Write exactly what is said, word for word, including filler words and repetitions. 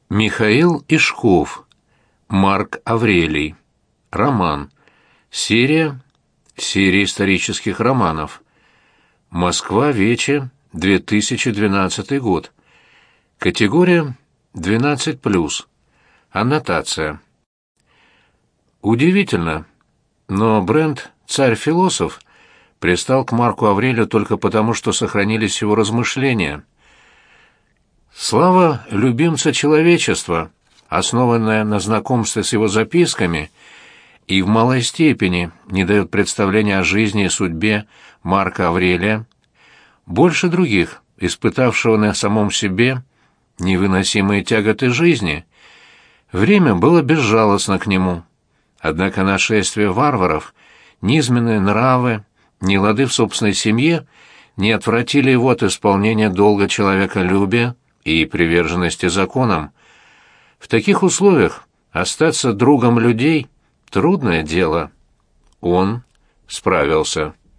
Михаил Ишков. Марк Аврелий. Роман. Серия. Серия исторических романов. Москва. Вече. две тысячи двенадцатый год. Категория двенадцать плюс. Аннотация. Удивительно, но Брент, царь-философ, пристал к Марку Аврелию только потому, что сохранились его размышления. Слава любимца человечества, основанная на знакомстве с его записками, и в малой степени не дает представления о жизни и судьбе Марка Аврелия, больше других, испытавшего на самом себе невыносимые тяготы жизни. Время было безжалостно к нему. Однако нашествие варваров, низменные нравы, нелады в собственной семье не отвратили его от исполнения долга человеколюбия и приверженности законам. В таких условиях остаться другом людей — трудное дело. Он справился.